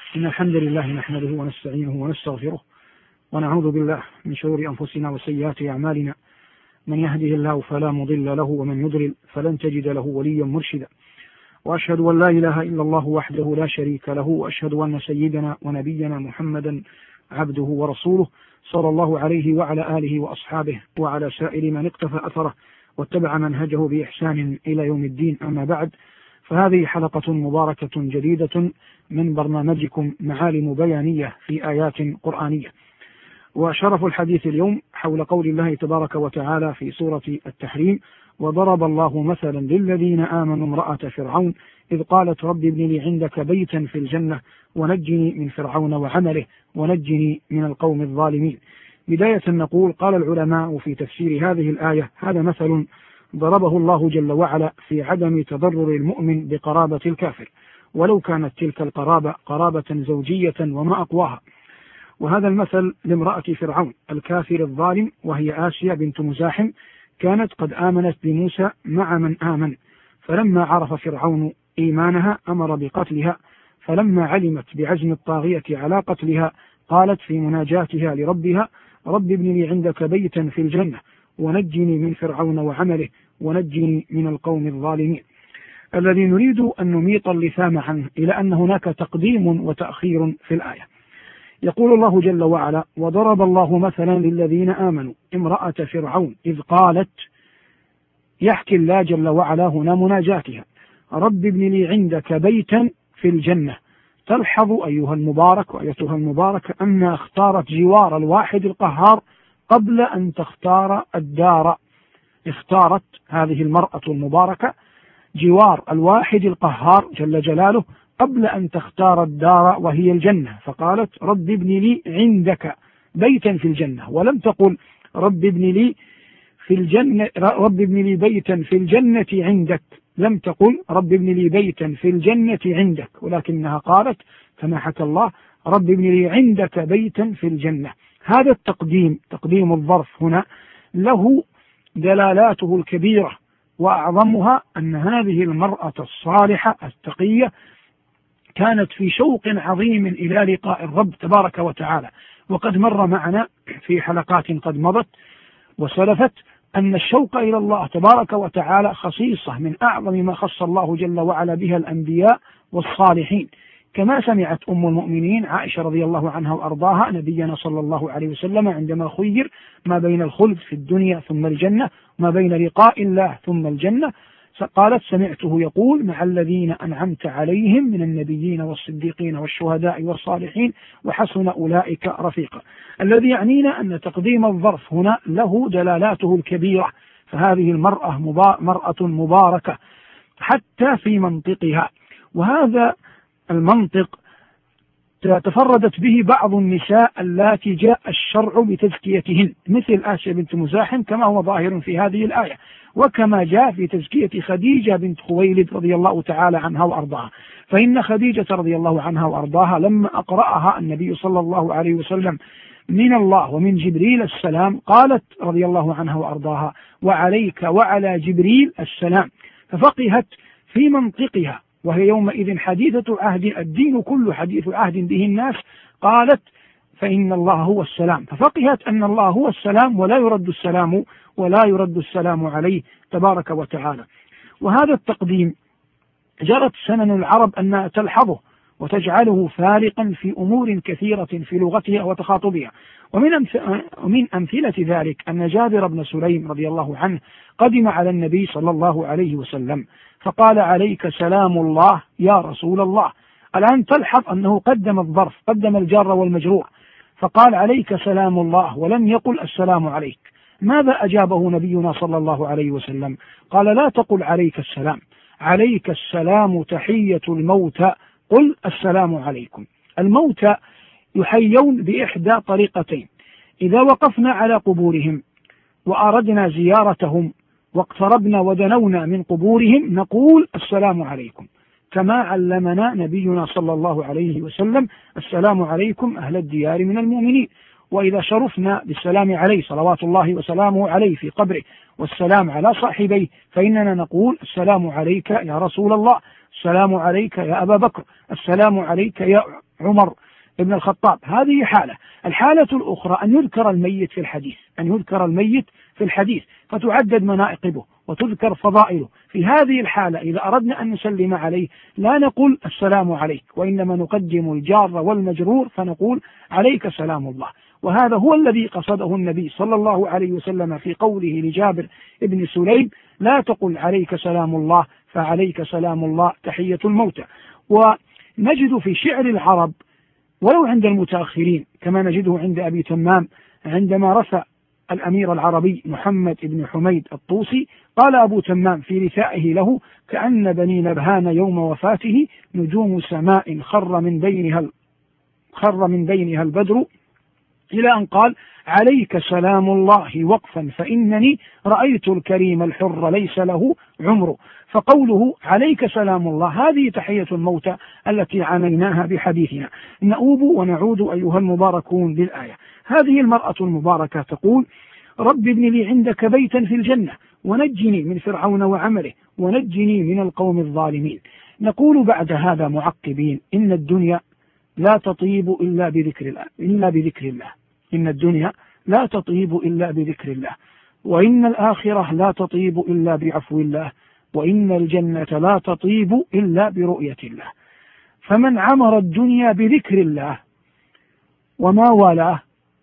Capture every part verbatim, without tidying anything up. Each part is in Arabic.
إن الحمد لله نحمده ونستعينه ونستغفره ونعوذ بالله من شرور أنفسنا وسيئات أعمالنا، من يهده الله فلا مضل له ومن يضلل فلن تجد له وليا مرشدا، وأشهد أن لا إله إلا الله وحده لا شريك له، وأشهد أن سيدنا ونبينا محمدا عبده ورسوله صلى الله عليه وعلى آله وأصحابه وعلى سائر من اقتفى أثره واتبع منهجه بإحسان إلى يوم الدين. أما بعد، فهذه حلقة مباركة جديدة من برنامجكم معالم بيانية في آيات قرآنية. وشرف الحديث اليوم حول قول الله تبارك وتعالى في سورة التحريم: وضرب الله مثلا للذين آمنوا امرأة فرعون إذ قالت رب ابن لي عندك بيتا في الجنة ونجني من فرعون وعمله ونجني من القوم الظالمين. بداية نقول: قال العلماء في تفسير هذه الآية: هذا مثل ضربه الله جل وعلا في عدم تضرر المؤمن بقرابة الكافر، ولو كانت تلك القرابة قرابة زوجية وما أقواها. وهذا المثل لامرأة فرعون الكافر الظالم، وهي آسيا بنت مزاحم، كانت قد آمنت بموسى مع من آمن، فلما عرف فرعون إيمانها أمر بقتلها، فلما علمت بعزم الطاغية على قتلها قالت في مناجاتها لربها: رب ابن لي عندك بيتا في الجنة ونجني من فرعون وعمله ونجني من القوم الظالمين. الذي نريد أن نميط اللثام عنه إلى أن هناك تقديم وتأخير في الآية. يقول الله جل وعلا: وضرب الله مثلا للذين آمنوا امرأة فرعون إذ قالت، يحكي الله جل وعلا هنا مناجاتها: رب ابن لي عندك بيتا في الجنة. تلحظ أيها المبارك وأيتها المباركة أنها اختارت جوار الواحد القهار قبل أن تختار الدار. اختارت هذه المرأة المباركة جوار الواحد القهار جل جلاله قبل أن تختار الدار وهي الجنة، فقالت: رب ابن لي عندك بيتا في الجنة، ولم تقل رب ابن لي في الجنة رب ابن لي بيتا في الجنة عندك، لم تقل رب ابن لي بيتا في الجنة عندك، ولكنها قالت كما حكى الله: رب ابن لي عندك بيتا في الجنة. هذا التقديم، تقديم الظرف هنا، له دلالاته الكبيرة، وأعظمها أن هذه المرأة الصالحة التقية كانت في شوق عظيم إلى لقاء الرب تبارك وتعالى. وقد مر معنا في حلقات قد مضت وسلفت أن الشوق إلى الله تبارك وتعالى خصيصة من أعظم ما خص الله جل وعلا بها الأنبياء والصالحين، كما سمعت أم المؤمنين عائشة رضي الله عنها وأرضاها نبينا صلى الله عليه وسلم عندما خير ما بين الخلد في الدنيا ثم الجنة، ما بين لقاء الله ثم الجنة، قالت: سمعته يقول: مع الذين أنعمت عليهم من النبيين والصديقين والشهداء والصالحين وحسن أولئك رفيقا. الذي يعنينا أن تقديم الظرف هنا له دلالاته الكبيرة، فهذه المرأة مرأة مباركة حتى في منطقها، وهذا المنطق تفردت به بعض النساء اللاتي جاء الشرع بتزكيتهن، مثل آسيا بنت مزاحم كما هو ظاهر في هذه الآية، وكما جاء في تزكية خديجة بنت خويلد رضي الله تعالى عنها وأرضاها. فإن خديجة رضي الله عنها وأرضاها لما أقرأها النبي صلى الله عليه وسلم من الله ومن جبريل السلام قالت رضي الله عنها وأرضاها: وعليك وعلى جبريل السلام، ففقهت في منطقها، وهي يومئذ حديثة عهد، الدين كله حديث عهد به الناس، قالت: فإن الله هو السلام، ففقهت أن الله هو السلام ولا يرد السلام ولا يرد السلام عليه تبارك وتعالى. وهذا التقديم جرت سنن العرب أن تلحظه وتجعله فارقا في أمور كثيرة في لغتها وتخاطبها. ومن ومن أمثلة ذلك أن جابر بن سليم رضي الله عنه قدم على النبي صلى الله عليه وسلم فقال: عليك سلام الله يا رسول الله. الآن تلحظ أنه قدم الظرف، قدم الجار والمجرور، فقال: عليك سلام الله، ولم يقل السلام عليك. ماذا أجابه نبينا صلى الله عليه وسلم؟ قال: لا تقل عليك السلام، عليك السلام تحية الموتى، قل السلام عليكم. الموتى يحيون بإحدى طريقتين: إذا وقفنا على قبورهم وأردنا زيارتهم واقتربنا ودنونا من قبورهم نقول السلام عليكم، كما علمنا نبينا صلى الله عليه وسلم: السلام عليكم أهل الديار من المؤمنين. وإذا شرفنا بالسلام عليه صلوات الله وسلامه عليه في قبره والسلام على صاحبيه فإننا نقول: السلام عليك يا رسول الله، السلام عليك يا أبا بكر، السلام عليك يا عمر ابن الخطاب. هذه حالة. الحالة الأخرى أن يذكر الميت في الحديث، أن يذكر الميت في الحديث فتعدد مناقبه وتذكر فضائله. في هذه الحالة إذا أردنا أن نسلم عليه لا نقول السلام عليك، وإنما نقدم الجار والمجرور فنقول عليك سلام الله. وهذا هو الذي قصده النبي صلى الله عليه وسلم في قوله لجابر ابن سليم: لا تقل عليك سلام الله فعليك سلام الله تحية الموتى. ونجد في شعر العرب ولو عند المتأخرين كما نجده عند أبي تمام عندما رثى الأمير العربي محمد بن حميد الطوسي، قال أبو تمام في رثائه له: كأن بني نبهان يوم وفاته نجوم سماء خر من بينها خر من بينها البدر، إلى أن قال: عليك سلام الله وقفا فإنني رأيت الكريم الحر ليس له عمر. فقوله عليك سلام الله هذه تحية الموتى التي عنيناها بحديثنا. نؤوب ونعود أيها المباركون للآية. هذه المرأة المباركة تقول: رب ابن لي عندك بيتا في الجنة ونجني من فرعون وعمله ونجني من القوم الظالمين. نقول بعد هذا معقبين: إن الدنيا لا تطيب إلا بذكر الله إلا بذكر الله إن الدنيا لا تطيب إلا بذكر الله، وإن الآخرة لا تطيب إلا بعفو الله، وإن الجنة لا تطيب إلا برؤية الله. فمن عمر الدنيا بذكر الله وما والاه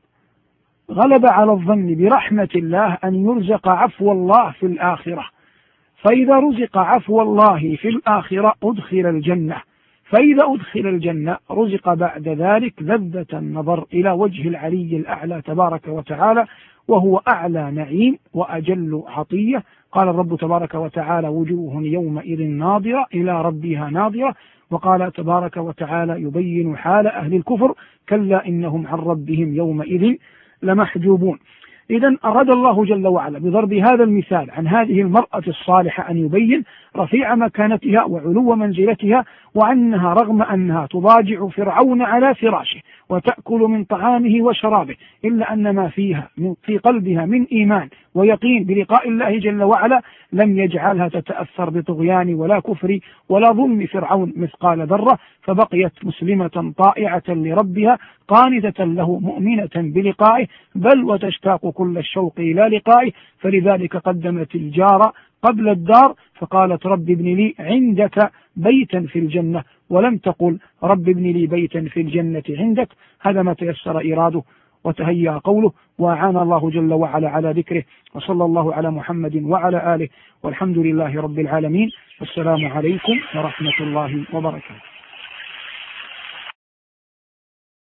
غلب على الظن برحمة الله أن يرزق عفو الله في الآخرة، فإذا رزق عفو الله في الآخرة أدخل الجنة، فإذا أدخل الجنة رزق بعد ذلك لذة النظر إلى وجه العلي الأعلى تبارك وتعالى، وهو أعلى نعيم وأجل عطية. قال الرب تبارك وتعالى: وجوه يومئذ ناظرة إلى ربها ناظرة. وقال تبارك وتعالى يبين حال أهل الكفر: كلا إنهم عن ربهم يومئذ لمحجوبون. إذن أراد الله جل وعلا بضرب هذا المثال عن هذه المرأة الصالحة أن يبين رفيع مكانتها وعلو منزلتها، وأنها رغم أنها تضاجع فرعون على فراشه وتأكل من طعامه وشرابه، إلا أن ما فيها من في قلبها من إيمان ويقين بلقاء الله جل وعلا لم يجعلها تتأثر بطغيان ولا كفر ولا ظلم فرعون مثقال ذرة، فبقيت مسلمة طائعة لربها قانتة له مؤمنة بلقائه، بل وتشتاق كل الشوق إلى لقائه. فلذلك قدمت الجار قبل الدار، فقالت: رب ابن لي عندك بيتا في الجنة، ولم تقل رب ابن لي بيتا في الجنة عندك. هذا ما تيسر إراده وتهيأ قوله، وأعان الله جل وعلا على ذكره. وصلى الله على محمد وعلى آله، والحمد لله رب العالمين. والسلام عليكم ورحمة الله وبركاته.